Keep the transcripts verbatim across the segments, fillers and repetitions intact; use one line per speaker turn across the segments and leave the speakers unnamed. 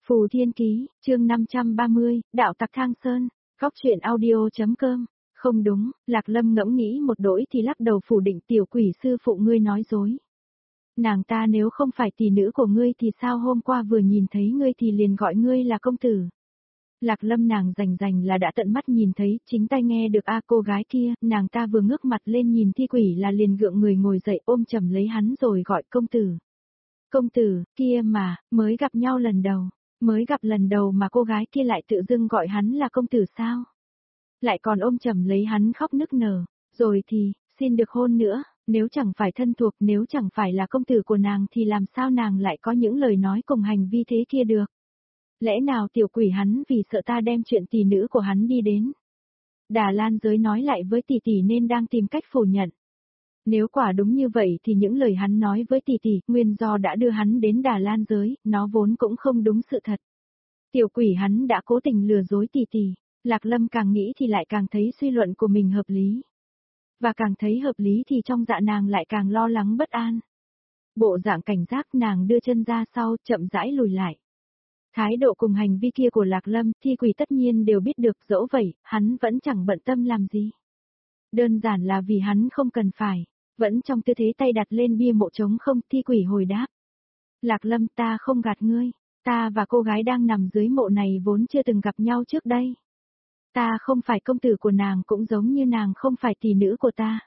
Phù Thiên Ký, chương năm trăm ba mươi, Đạo Tặc Thang Sơn, góc truyện audio.com. Không đúng, Lạc Lâm ngẫm nghĩ một đỗi thì lắc đầu phủ định, tiểu quỷ sư phụ ngươi nói dối. Nàng ta nếu không phải tỷ nữ của ngươi thì sao hôm qua vừa nhìn thấy ngươi thì liền gọi ngươi là công tử. Lạc Lâm nàng rành rành là đã tận mắt nhìn thấy, chính tai nghe được a cô gái kia, nàng ta vừa ngước mặt lên nhìn thi quỷ là liền gượng người ngồi dậy ôm chầm lấy hắn rồi gọi công tử. Công tử, kia mà, mới gặp nhau lần đầu, mới gặp lần đầu mà cô gái kia lại tự dưng gọi hắn là công tử sao? Lại còn ôm chầm lấy hắn khóc nức nở, rồi thì, xin được hôn nữa, nếu chẳng phải thân thuộc, nếu chẳng phải là công tử của nàng thì làm sao nàng lại có những lời nói cùng hành vi thế kia được? Lẽ nào tiểu quỷ hắn vì sợ ta đem chuyện tỷ nữ của hắn đi đến Đà Lan giới nói lại với tỷ tỷ nên đang tìm cách phủ nhận. Nếu quả đúng như vậy thì những lời hắn nói với tỷ tỷ, nguyên do đã đưa hắn đến Đà Lan giới, nó vốn cũng không đúng sự thật. Tiểu quỷ hắn đã cố tình lừa dối tỷ tỷ, Lạc Lâm càng nghĩ thì lại càng thấy suy luận của mình hợp lý. Và càng thấy hợp lý thì trong dạ nàng lại càng lo lắng bất an. Bộ dạng cảnh giác nàng đưa chân ra sau, chậm rãi lùi lại. Thái độ cùng hành vi kia của Lạc Lâm, thi quỷ tất nhiên đều biết được, dẫu vậy, hắn vẫn chẳng bận tâm làm gì. Đơn giản là vì hắn không cần phải, vẫn trong tư thế tay đặt lên bia mộ trống không, thi quỷ hồi đáp. Lạc Lâm, ta không gạt ngươi, ta và cô gái đang nằm dưới mộ này vốn chưa từng gặp nhau trước đây. Ta không phải công tử của nàng cũng giống như nàng không phải tỷ nữ của ta.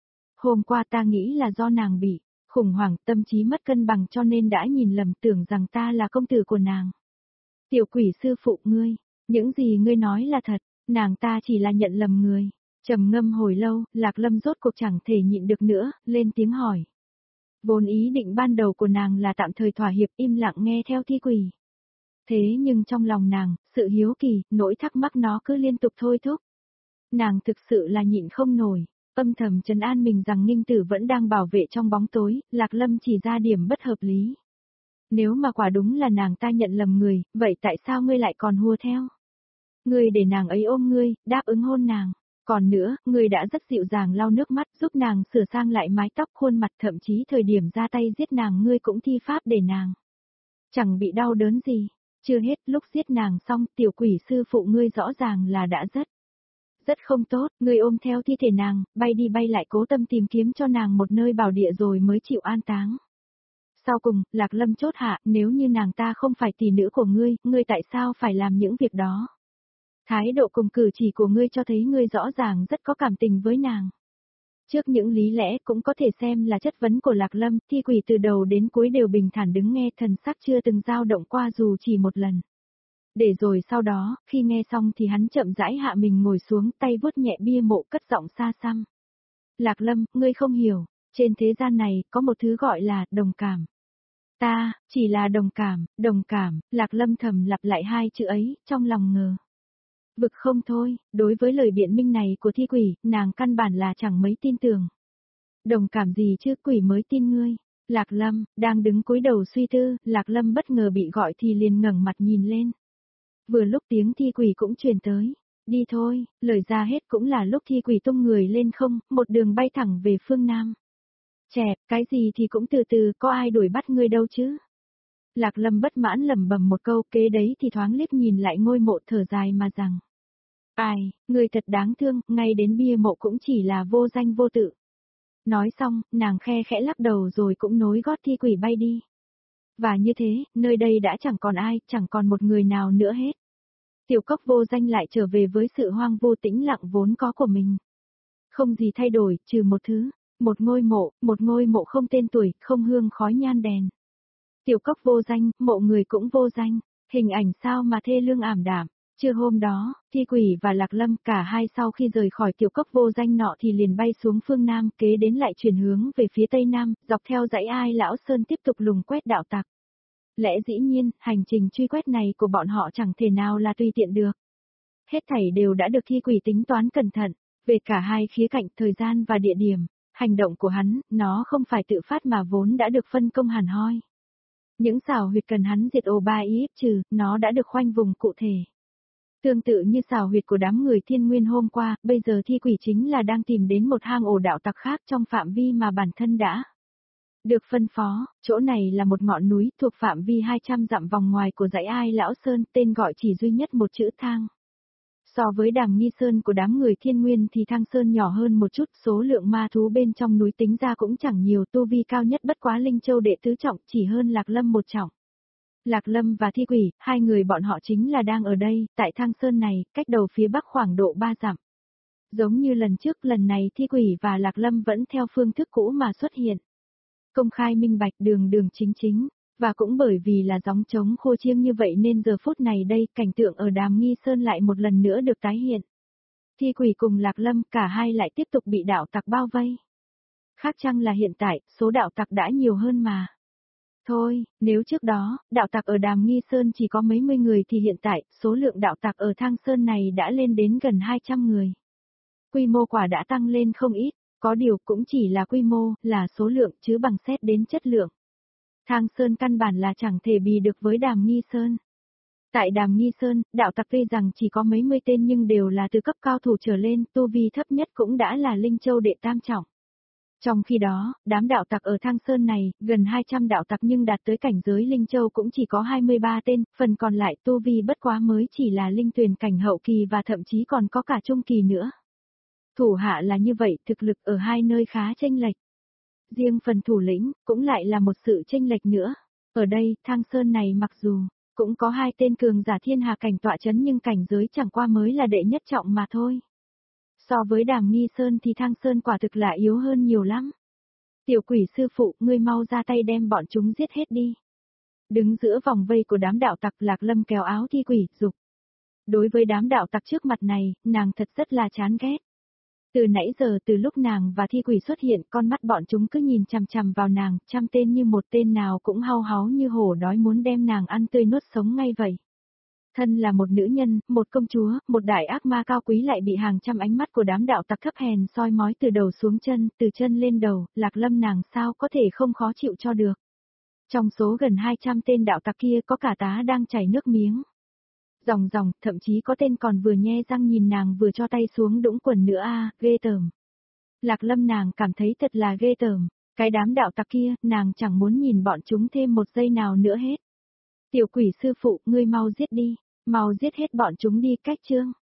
Hôm qua ta nghĩ là do nàng bị khủng hoảng, tâm trí mất cân bằng cho nên đã nhìn lầm, tưởng rằng ta là công tử của nàng. Tiểu quỷ sư phụ ngươi, những gì ngươi nói là thật, nàng ta chỉ là nhận lầm người. Trầm ngâm hồi lâu, Lạc Lâm rốt cuộc chẳng thể nhịn được nữa, lên tiếng hỏi. Vốn ý định ban đầu của nàng là tạm thời thỏa hiệp, im lặng nghe theo thi quỷ. Thế nhưng trong lòng nàng, sự hiếu kỳ, nỗi thắc mắc nó cứ liên tục thôi thúc. Nàng thực sự là nhịn không nổi, âm thầm trấn an mình rằng Ninh Tử vẫn đang bảo vệ trong bóng tối, Lạc Lâm chỉ ra điểm bất hợp lý. Nếu mà quả đúng là nàng ta nhận lầm người, vậy tại sao ngươi lại còn hùa theo? Ngươi để nàng ấy ôm ngươi, đáp ứng hôn nàng. Còn nữa, ngươi đã rất dịu dàng lau nước mắt giúp nàng sửa sang lại mái tóc khuôn mặt, thậm chí thời điểm ra tay giết nàng ngươi cũng thi pháp để nàng chẳng bị đau đớn gì. Chưa hết, lúc giết nàng xong, tiểu quỷ sư phụ ngươi rõ ràng là đã rất, rất không tốt, ngươi ôm theo thi thể nàng, bay đi bay lại cố tâm tìm kiếm cho nàng một nơi bảo địa rồi mới chịu an táng. Sau cùng, Lạc Lâm chốt hạ, nếu như nàng ta không phải tỷ nữ của ngươi, ngươi tại sao phải làm những việc đó? Thái độ cùng cử chỉ của ngươi cho thấy ngươi rõ ràng rất có cảm tình với nàng. Trước những lý lẽ cũng có thể xem là chất vấn của Lạc Lâm, thi quỷ từ đầu đến cuối đều bình thản đứng nghe, thần sắc chưa từng dao động qua dù chỉ một lần. Để rồi sau đó, khi nghe xong thì hắn chậm rãi hạ mình ngồi xuống, tay vuốt nhẹ bia mộ, cất giọng xa xăm. Lạc Lâm, ngươi không hiểu, trên thế gian này có một thứ gọi là đồng cảm. Ta, chỉ là đồng cảm, đồng cảm, Lạc Lâm thầm lặp lại hai chữ ấy, trong lòng ngờ. Vực không thôi, đối với lời biện minh này của thi quỷ, nàng căn bản là chẳng mấy tin tưởng. Đồng cảm gì chứ, quỷ mới tin ngươi. Lạc Lâm, đang đứng cúi đầu suy tư, Lạc Lâm bất ngờ bị gọi thì liền ngẩng mặt nhìn lên. Vừa lúc tiếng thi quỷ cũng truyền tới. Đi thôi, lời ra hết cũng là lúc thi quỷ tung người lên không, một đường bay thẳng về phương Nam. Chẹp, cái gì thì cũng từ từ, có ai đuổi bắt ngươi đâu chứ. Lạc Lâm bất mãn lẩm bẩm một câu, kế đấy thì thoáng liếc nhìn lại ngôi mộ, thở dài mà rằng. Ai, người thật đáng thương, ngay đến bia mộ cũng chỉ là vô danh vô tự. Nói xong, nàng khe khẽ lắc đầu rồi cũng nối gót thi quỷ bay đi. Và như thế, nơi đây đã chẳng còn ai, chẳng còn một người nào nữa hết. Tiểu cốc vô danh lại trở về với sự hoang vô tĩnh lặng vốn có của mình. Không gì thay đổi, trừ một thứ, một ngôi mộ, một ngôi mộ không tên tuổi, không hương khói nhan đèn. Tiểu cốc vô danh, mộ người cũng vô danh, hình ảnh sao mà thê lương ảm đạm. Trưa hôm đó, thi quỷ và Lạc Lâm cả hai sau khi rời khỏi tiểu cốc vô danh nọ thì liền bay xuống phương Nam, kế đến lại chuyển hướng về phía Tây Nam, dọc theo dãy Ai Lão Sơn tiếp tục lùng quét đạo tặc. Lẽ dĩ nhiên, hành trình truy quét này của bọn họ chẳng thể nào là tùy tiện được. Hết thảy đều đã được thi quỷ tính toán cẩn thận, về cả hai khía cạnh thời gian và địa điểm. Hành động của hắn, nó không phải tự phát mà vốn đã được phân công hẳn hoi. Những xảo huyệt cần hắn diệt ồ ba ý trừ, nó đã được khoanh vùng cụ thể. Tương tự như xảo huyệt của đám người thiên nguyên hôm qua, bây giờ thi quỷ chính là đang tìm đến một hang ổ đạo tặc khác trong phạm vi mà bản thân đã Được phân phó, chỗ này là một ngọn núi thuộc phạm vi hai trăm dặm vòng ngoài của dãy Ai Lão Sơn, tên gọi chỉ duy nhất một chữ Thang. So với Đàm Nghi Sơn của đám người Thiên Nguyên thì Thang Sơn nhỏ hơn một chút, số lượng ma thú bên trong núi tính ra cũng chẳng nhiều, tu vi cao nhất bất quá Linh Châu đệ tứ trọng, chỉ hơn Lạc Lâm một trọng. Lạc Lâm và Thi Quỷ, hai người bọn họ chính là đang ở đây, tại Thang Sơn này, cách đầu phía bắc khoảng độ ba dặm. Giống như lần trước, lần này Thi Quỷ và Lạc Lâm vẫn theo phương thức cũ mà xuất hiện. Công khai minh bạch, đường đường chính chính, và cũng bởi vì là gióng trống khô chiêng như vậy nên giờ phút này đây, cảnh tượng ở Đàm Nghi Sơn lại một lần nữa được tái hiện. Thi Quỷ cùng Lạc Lâm cả hai lại tiếp tục bị đạo tặc bao vây. Khác chăng là hiện tại, số đạo tặc đã nhiều hơn mà. Thôi, nếu trước đó, đạo tặc ở Đàm Nghi Sơn chỉ có mấy mươi người thì hiện tại, số lượng đạo tặc ở Thang Sơn này đã lên đến gần hai trăm người. Quy mô quả đã tăng lên không ít, có điều cũng chỉ là quy mô, là số lượng chứ bằng xét đến chất lượng. Thang Sơn căn bản là chẳng thể bì được với Đàm Nghi Sơn. Tại Đàm Nghi Sơn, đạo tặc tuy rằng chỉ có mấy mươi tên nhưng đều là từ cấp cao thủ trở lên, tu vi thấp nhất cũng đã là Linh Châu đệ tam trọng. Trong khi đó, đám đạo tặc ở Thang Sơn này, gần hai trăm đạo tặc nhưng đạt tới cảnh giới Linh Châu cũng chỉ có hai mươi ba tên, phần còn lại tu vi bất quá mới chỉ là linh tuyền cảnh hậu kỳ và thậm chí còn có cả trung kỳ nữa. Thủ hạ là như vậy, thực lực ở hai nơi khá chênh lệch. Riêng phần thủ lĩnh, cũng lại là một sự chênh lệch nữa. Ở đây, Thang Sơn này mặc dù, cũng có hai tên cường giả thiên hà cảnh tọa chấn nhưng cảnh giới chẳng qua mới là đệ nhất trọng mà thôi. So với Đàm Nghi Sơn thì Thang Sơn quả thực là yếu hơn nhiều lắm. Tiểu Quỷ sư phụ, ngươi mau ra tay đem bọn chúng giết hết đi. Đứng giữa vòng vây của đám đạo tặc, Lạc Lâm kéo áo Thi Quỷ, dục. Đối với đám đạo tặc trước mặt này, nàng thật rất là chán ghét. Từ nãy giờ từ lúc nàng và Thi Quỷ xuất hiện, con mắt bọn chúng cứ nhìn chằm chằm vào nàng, trăm tên như một tên nào cũng hau háu như hổ đói muốn đem nàng ăn tươi nuốt sống ngay vậy. Thân là một nữ nhân, một công chúa, một đại ác ma cao quý lại bị hàng trăm ánh mắt của đám đạo tặc thấp hèn soi mói từ đầu xuống chân, từ chân lên đầu, Lạc Lâm nàng sao có thể không khó chịu cho được. Trong số gần hai trăm tên đạo tặc kia có cả tá đang chảy nước miếng. Ròng ròng, thậm chí có tên còn vừa nhe răng nhìn nàng vừa cho tay xuống đũng quần nữa a, à, ghê tởm. Lạc Lâm nàng cảm thấy thật là ghê tởm, cái đám đạo tặc kia, nàng chẳng muốn nhìn bọn chúng thêm một giây nào nữa hết. Tiểu Quỷ sư phụ, ngươi mau giết đi, mau giết hết bọn chúng đi, cách chương.